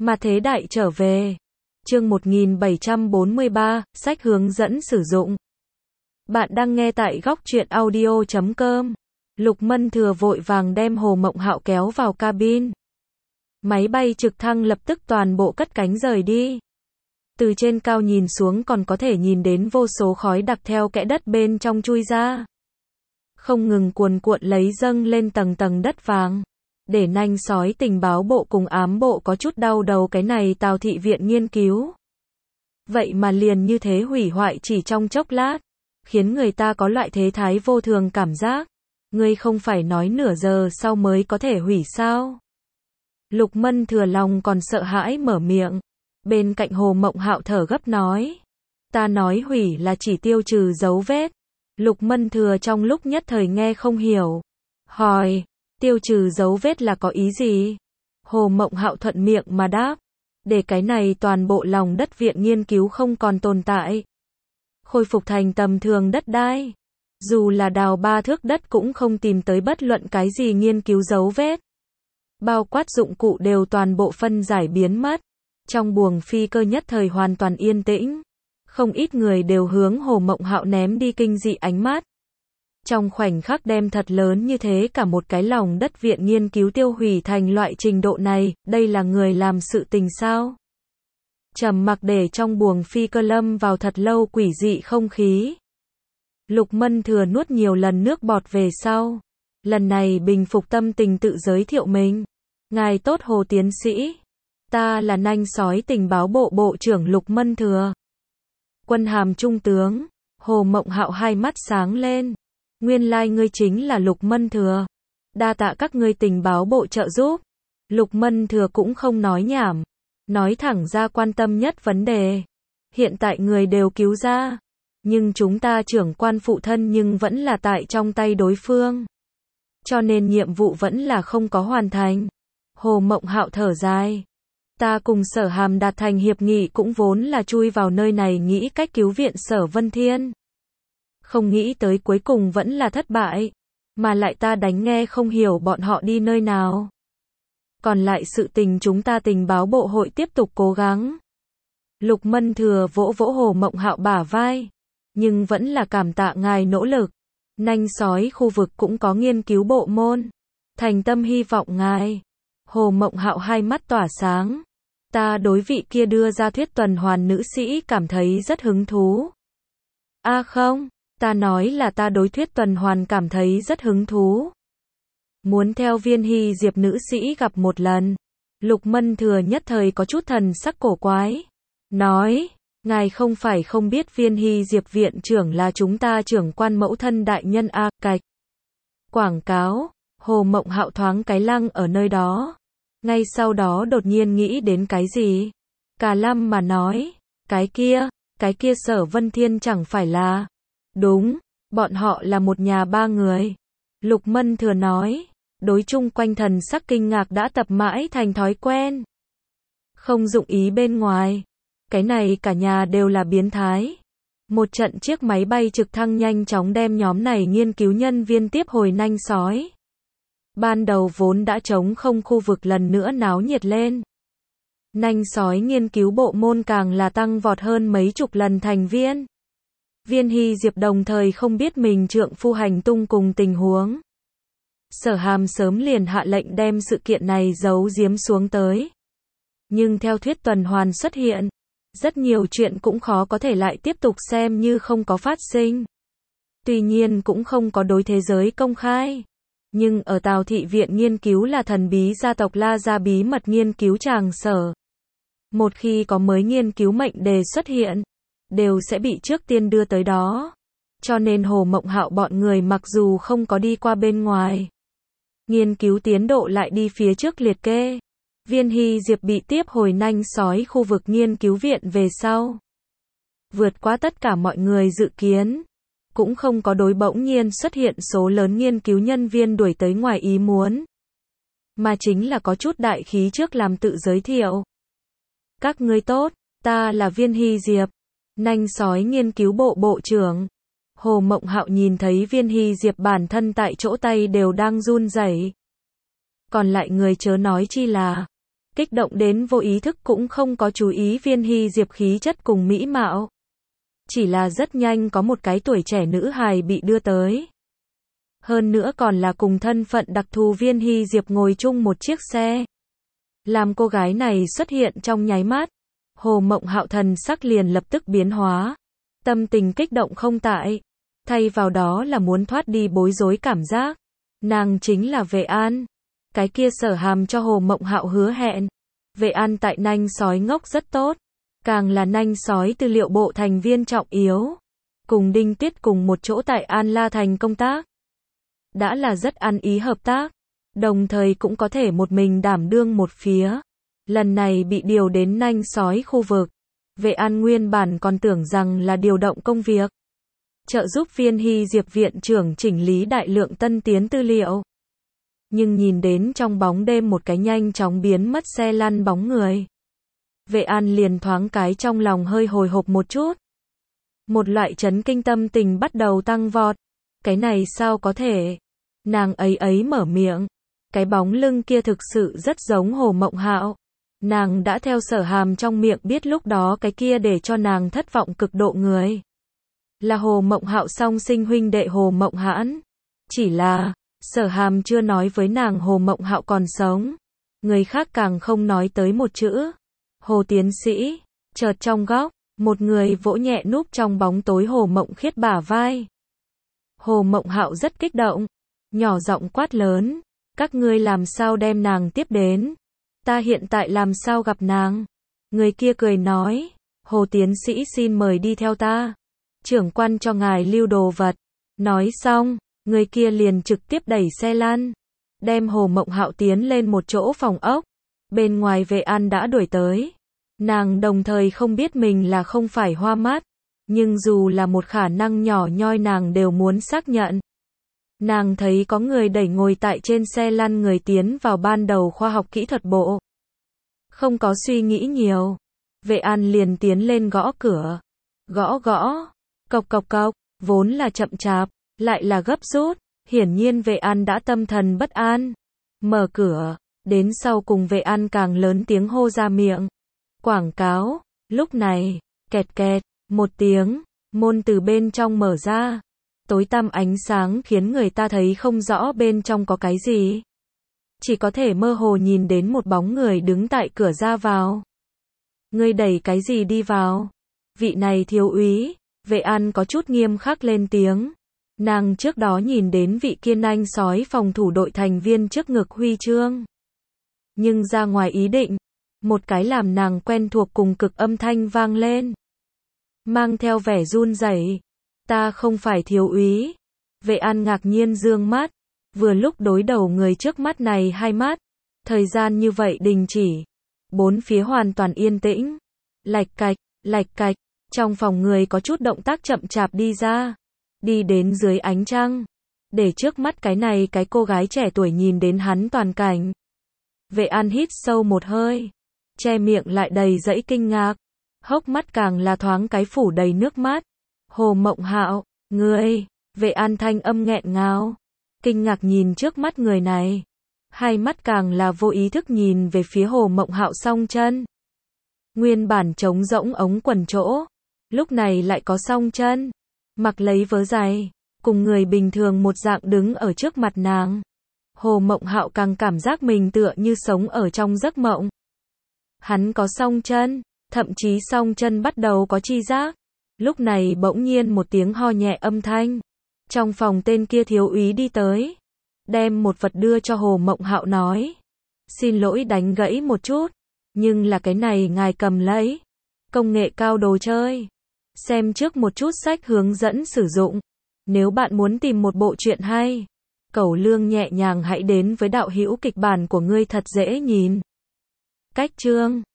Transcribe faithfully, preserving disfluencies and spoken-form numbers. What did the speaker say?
Mà thế đại trở về. Chương một nghìn bảy trăm bốn mươi ba, sách hướng dẫn sử dụng. Bạn đang nghe tại góc truyện audio chấm com. Lục Mân Thừa vội vàng đem Hồ Mộng Hạo kéo vào cabin. Máy bay trực thăng lập tức toàn bộ cất cánh rời đi. Từ trên cao nhìn xuống còn có thể nhìn đến vô số khói đặc theo kẽ đất bên trong chui ra. Không ngừng cuồn cuộn lấy dâng lên tầng tầng đất vàng. Để nanh sói tình báo bộ cùng ám bộ có chút đau đầu cái này Tào thị viện nghiên cứu. Vậy mà liền như thế hủy hoại chỉ trong chốc lát. Khiến người ta có loại thế thái vô thường cảm giác. Ngươi không phải nói nửa giờ sau mới có thể hủy sao? Lục Mân Thừa lòng còn sợ hãi mở miệng. Bên cạnh Hồ Mộng Hạo thở gấp nói. Ta nói hủy là chỉ tiêu trừ dấu vết. Lục Mân Thừa trong lúc nhất thời nghe không hiểu. Hỏi, tiêu trừ dấu vết là có ý gì? Hồ Mộng Hạo thuận miệng mà đáp. Để cái này toàn bộ lòng đất viện nghiên cứu không còn tồn tại. Khôi phục thành tầm thường đất đai. Dù là đào ba thước đất cũng không tìm tới bất luận cái gì nghiên cứu dấu vết. Bao quát dụng cụ đều toàn bộ phân giải biến mất. Trong buồng phi cơ nhất thời hoàn toàn yên tĩnh. Không ít người đều hướng Hồ Mộng Hạo ném đi kinh dị ánh mắt. Trong khoảnh khắc đem thật lớn như thế cả một cái lòng đất viện nghiên cứu tiêu hủy thành loại trình độ này, đây là người làm sự tình sao? Trầm mặc để trong buồng phi cơ lâm vào thật lâu quỷ dị không khí. Lục Mân Thừa nuốt nhiều lần nước bọt về sau. Lần này bình phục tâm tình tự giới thiệu mình. Ngài tốt Hồ tiến sĩ. Ta là nanh sói tình báo bộ bộ trưởng Lục Mân Thừa. Quân hàm trung tướng. Hồ Mộng Hạo hai mắt sáng lên. Nguyên lai like ngươi chính là Lục Mân Thừa. Đa tạ các ngươi tình báo bộ trợ giúp. Lục Mân Thừa cũng không nói nhảm. Nói thẳng ra quan tâm nhất vấn đề. Hiện tại người đều cứu ra. Nhưng chúng ta trưởng quan phụ thân nhưng vẫn là tại trong tay đối phương. Cho nên nhiệm vụ vẫn là không có hoàn thành. Hồ Mộng Hạo thở dài. Ta cùng Sở Hàm đạt thành hiệp nghị cũng vốn là chui vào nơi này nghĩ cách cứu viện Sở Vân Thiên. Không nghĩ tới cuối cùng vẫn là thất bại. Mà lại ta đánh nghe không hiểu bọn họ đi nơi nào. Còn lại sự tình chúng ta tình báo bộ hội tiếp tục cố gắng. Lục Mân Thừa vỗ vỗ Hồ Mộng Hạo bả vai. Nhưng vẫn là cảm tạ ngài nỗ lực. Nanh sói khu vực cũng có nghiên cứu bộ môn. Thành tâm hy vọng ngài. Hồ Mộng Hạo hai mắt tỏa sáng. Ta đối vị kia đưa ra thuyết tuần hoàn nữ sĩ cảm thấy rất hứng thú. A à không, ta nói là ta đối thuyết tuần hoàn cảm thấy rất hứng thú. Muốn theo Viên Hy Diệp nữ sĩ gặp một lần. Lục Mân Thừa nhất thời có chút thần sắc cổ quái. Nói, ngài không phải không biết Viên Hy Diệp viện trưởng là chúng ta trưởng quan mẫu thân đại nhân A cạch. Quảng cáo, Hồ Mộng Hạo thoáng cái lăng ở nơi đó. Ngay sau đó đột nhiên nghĩ đến cái gì? Cả lâm mà nói, cái kia, cái kia Sở Vân Thiên chẳng phải là. Đúng, bọn họ là một nhà ba người. Lục Mân Thừa nói, đối chung quanh thần sắc kinh ngạc đã tập mãi thành thói quen. Không dụng ý bên ngoài. Cái này cả nhà đều là biến thái. Một trận chiếc máy bay trực thăng nhanh chóng đem nhóm này nghiên cứu nhân viên tiếp hồi nanh sói. Ban đầu vốn đã trống không khu vực lần nữa náo nhiệt lên. Nanh sói nghiên cứu bộ môn càng là tăng vọt hơn mấy chục lần thành viên. Viên Hy Diệp đồng thời không biết mình trượng phu hành tung cùng tình huống. Sở Hàm sớm liền hạ lệnh đem sự kiện này giấu giếm xuống tới. Nhưng theo thuyết tuần hoàn xuất hiện, rất nhiều chuyện cũng khó có thể lại tiếp tục xem như không có phát sinh. Tuy nhiên cũng không có đối thế giới công khai. Nhưng ở Tào thị viện nghiên cứu là thần bí gia tộc La gia bí mật nghiên cứu tràng sở. Một khi có mới nghiên cứu mệnh đề xuất hiện, đều sẽ bị trước tiên đưa tới đó. Cho nên Hồ Mộng Hạo bọn người mặc dù không có đi qua bên ngoài. Nghiên cứu tiến độ lại đi phía trước liệt kê. Viên Hy Diệp bị tiếp hồi nanh sói khu vực nghiên cứu viện về sau. Vượt qua tất cả mọi người dự kiến. Cũng không có đối bỗng nhiên xuất hiện số lớn nghiên cứu nhân viên đuổi tới ngoài ý muốn. Mà chính là có chút đại khí trước làm tự giới thiệu. Các ngươi tốt, ta là Viên Hy Diệp, nanh sói nghiên cứu bộ bộ trưởng. Hồ Mộng Hạo nhìn thấy Viên Hy Diệp bản thân tại chỗ tay đều đang run rẩy. Còn lại người chớ nói chi là Kích động đến vô ý thức cũng không có chú ý Viên Hy Diệp khí chất cùng mỹ mạo. Chỉ là rất nhanh có một cái tuổi trẻ nữ hài bị đưa tới. Hơn nữa còn là cùng thân phận đặc thù Viên Hy Diệp ngồi chung một chiếc xe. Làm cô gái này xuất hiện trong nháy mắt, Hồ Mộng Hạo thần sắc liền lập tức biến hóa. Tâm tình kích động không tại. Thay vào đó là muốn thoát đi bối rối cảm giác. Nàng chính là Vệ An. Cái kia Sở Hàm cho Hồ Mộng Hạo hứa hẹn. Vệ An tại nanh sói ngốc rất tốt. Càng là nanh sói tư liệu bộ thành viên trọng yếu. Cùng Đinh Tiết cùng một chỗ tại An La Thành công tác. Đã là rất ăn ý hợp tác. Đồng thời cũng có thể một mình đảm đương một phía. Lần này bị điều đến nanh sói khu vực. Vệ An nguyên bản còn tưởng rằng là điều động công việc. Trợ giúp Viên Hy Diệp viện trưởng chỉnh lý đại lượng tân tiến tư liệu. Nhưng nhìn đến trong bóng đêm một cái nhanh chóng biến mất xe lăn bóng người. Vệ An liền thoáng cái trong lòng hơi hồi hộp một chút. Một loại chấn kinh tâm tình bắt đầu tăng vọt. Cái này sao có thể? Nàng ấy ấy mở miệng. Cái bóng lưng kia thực sự rất giống Hồ Mộng Hạo. Nàng đã theo Sở Hàm trong miệng biết lúc đó cái kia để cho nàng thất vọng cực độ người. Là Hồ Mộng Hạo song sinh huynh đệ Hồ Mộng Hãn. Chỉ là, Sở Hàm chưa nói với nàng Hồ Mộng Hạo còn sống. Người khác càng không nói tới một chữ. Hồ tiến sĩ, chợt trong góc, một người vỗ nhẹ núp trong bóng tối Hồ Mộng Khiết bả vai. Hồ Mộng Hạo rất kích động, nhỏ giọng quát lớn, các ngươi làm sao đem nàng tiếp đến? Ta hiện tại làm sao gặp nàng? Người kia cười nói, Hồ tiến sĩ xin mời đi theo ta. Trưởng quan cho ngài lưu đồ vật. Nói xong, người kia liền trực tiếp đẩy xe lăn, đem Hồ Mộng Hạo tiến lên một chỗ phòng ốc. Bên ngoài Vệ An đã đuổi tới. Nàng đồng thời không biết mình là không phải hoa mắt, nhưng dù là một khả năng nhỏ nhoi nàng đều muốn xác nhận. Nàng thấy có người đẩy ngồi tại trên xe lăn người tiến vào ban đầu khoa học kỹ thuật bộ. Không có suy nghĩ nhiều, Vệ An liền tiến lên gõ cửa. Gõ gõ, cộc cộc cộc, vốn là chậm chạp, lại là gấp rút, hiển nhiên Vệ An đã tâm thần bất an. Mở cửa, đến sau cùng Vệ An càng lớn tiếng hô ra miệng. Quảng cáo, lúc này, kẹt kẹt, một tiếng, môn từ bên trong mở ra. Tối tăm ánh sáng khiến người ta thấy không rõ bên trong có cái gì. Chỉ có thể mơ hồ nhìn đến một bóng người đứng tại cửa ra vào. Ngươi đẩy cái gì đi vào? Vị này thiếu úy, Vệ An có chút nghiêm khắc lên tiếng. Nàng trước đó nhìn đến vị kia nanh sói phòng thủ đội thành viên trước ngực huy chương. Nhưng ra ngoài ý định, một cái làm nàng quen thuộc cùng cực âm thanh vang lên. Mang theo vẻ run rẩy. Ta không phải thiếu úy. Vệ An ngạc nhiên dương mắt. Vừa lúc đối đầu người trước mắt này hai mắt. Thời gian như vậy đình chỉ. Bốn phía hoàn toàn yên tĩnh. Lạch cạch, lạch cạch. Trong phòng người có chút động tác chậm chạp đi ra. Đi đến dưới ánh trăng. Để trước mắt cái này cái cô gái trẻ tuổi nhìn đến hắn toàn cảnh. Vệ An hít sâu một hơi. Che miệng lại đầy dẫy kinh ngạc. Hốc mắt càng là thoáng cái phủ đầy nước mắt. Hồ Mộng Hạo, ngươi, Vệ An thanh âm nghẹn ngào. Kinh ngạc nhìn trước mắt người này. Hai mắt càng là vô ý thức nhìn về phía Hồ Mộng Hạo song chân. Nguyên bản trống rỗng ống quần chỗ. Lúc này lại có song chân. Mặc lấy vớ giày. Cùng người bình thường một dạng đứng ở trước mặt nàng. Hồ Mộng Hạo càng cảm giác mình tựa như sống ở trong giấc mộng. Hắn có song chân. Thậm chí song chân bắt đầu có chi giác. Lúc này bỗng nhiên một tiếng ho nhẹ âm thanh. Trong phòng tên kia thiếu úy đi tới. Đem một vật đưa cho Hồ Mộng Hạo nói. Xin lỗi đánh gãy một chút. Nhưng là cái này ngài cầm lấy. Công nghệ cao đồ chơi. Xem trước một chút sách hướng dẫn sử dụng. Nếu bạn muốn tìm một bộ truyện hay. Cẩu lương nhẹ nhàng hãy đến với đạo hữu kịch bản của ngươi thật dễ nhìn. Cách chương